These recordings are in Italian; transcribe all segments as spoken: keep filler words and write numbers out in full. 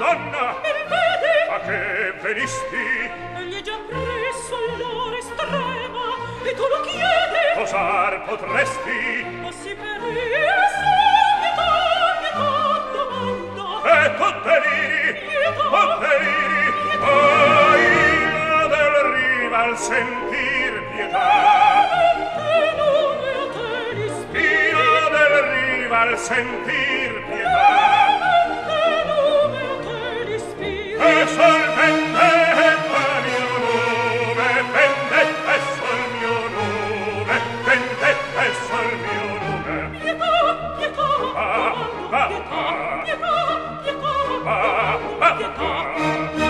donna, il vedi? a che venisti? Egli è già presso all'ora estrema, e tu lo chiedi? Osar potresti? Ma si per esso, pietà, pietà, domanda. E tu deliri, Pietà, tu deliri, pietà. a io del rival sentir pietà. Che nome a te l'ispiri? Io del rival sentir pietà. Che nome a te l'ispiri? E sol vendetta mio nome, vendetta sol mio nome, vendetta sol mio nome. Pietà, pietà, Ah, ah, pietà, ah. pietà, pietà, Ah, ah, pietà. ah.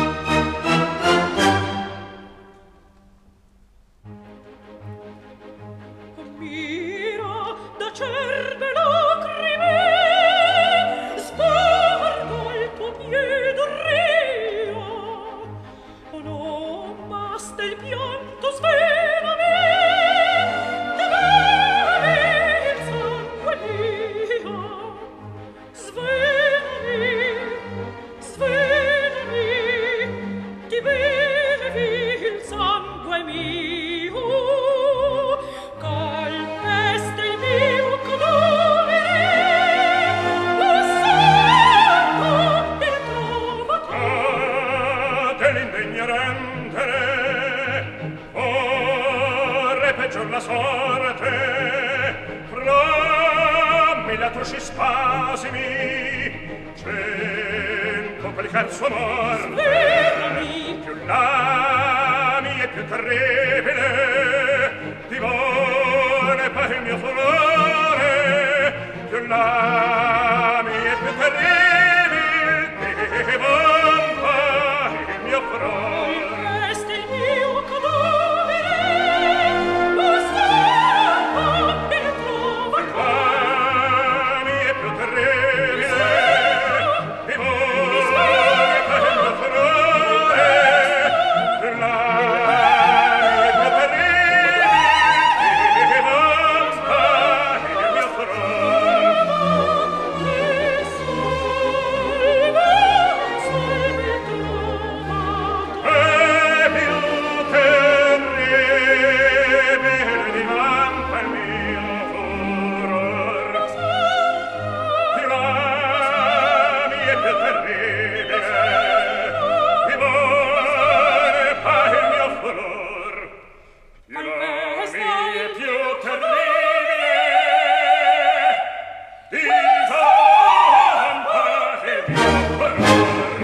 Mira da cerve lacrime, spargo al tuo piede rio. Oh, non basta il pianto, svenami, devi il sangue mio. Svenami, svenami, ti bevi il sangue mio. Calpesta il mio cadavere, lo sangue il trovatore. Ah, dell'indegnerente vorrei peggior la sorte, frammi l'atroci spasimi, cento quel suo amor. Svenami, Più l'ami e più terribile divone per il mio furore, più l'ami e più terribile divone per il mio furore. calpesta il mio cadavere, lo sangue il trovatore. L'ami è più terribile divone per il mio furore, più l'ami è più terribile divone per il mio furore. E più terribile diventa il mio furor. Più l'ami è più terribile divone per il mio furor. Più l'ami è più terribile diventa il mio furor.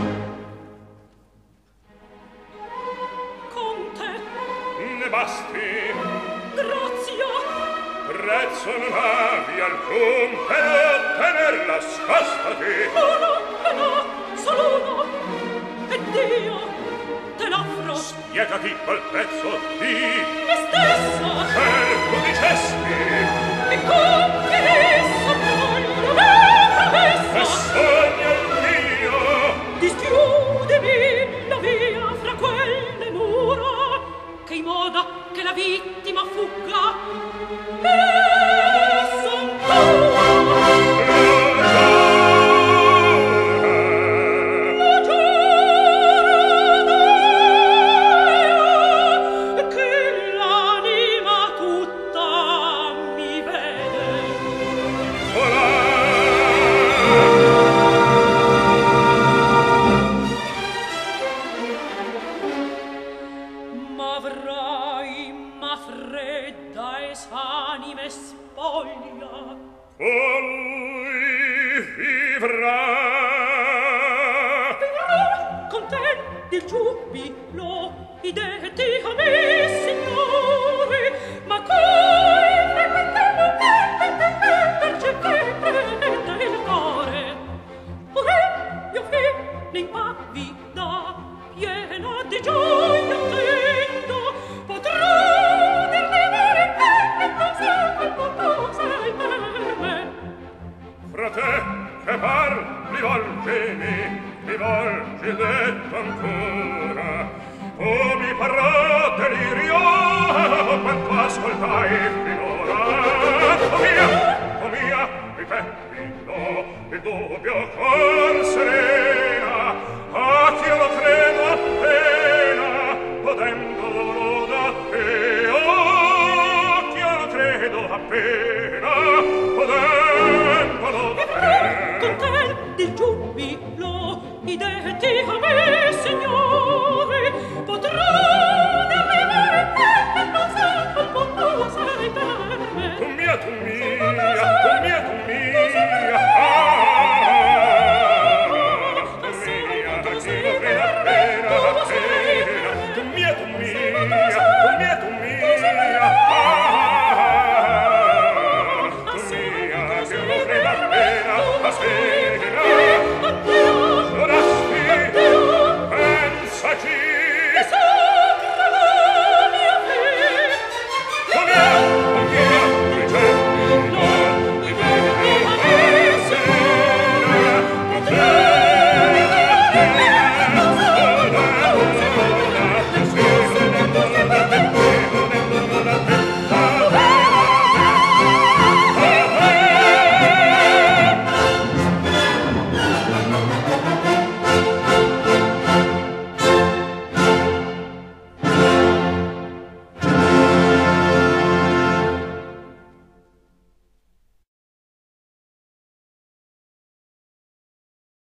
Conte, Ne basti, grazia, prezzo non avi alcun per ottenerla, scostati. uno e no, solo uno, e Dio te l'offro. Spiegati quel prezzo di Me stessa, quel tu dicesti, mi confidessa voglio me e promessa. sogno il mio. Dischiudimi la via fra quelle mura, che in modo che la vittima fugga e son tua. Lo giuro Deo, che l'anima tutta mi vede. Ma avrai, ma fredda esanime spoglia, Colui vivrà. vivrà contenti il giubilo i detti a me, signori, ma coi perché prende il cuore. Ora io fine impavida, piena di gioia attendo, potrò dirmi amore e non sai quanto sei per me. Frate, che par mi volgimi, mi volgi il detto ancora. Oh, mi parrà delirio, quanto ascoltai finora. Oh mia, oh mia, ripetti, no, il dubbio corsere. pena potendolo con te di giubilo i detti a me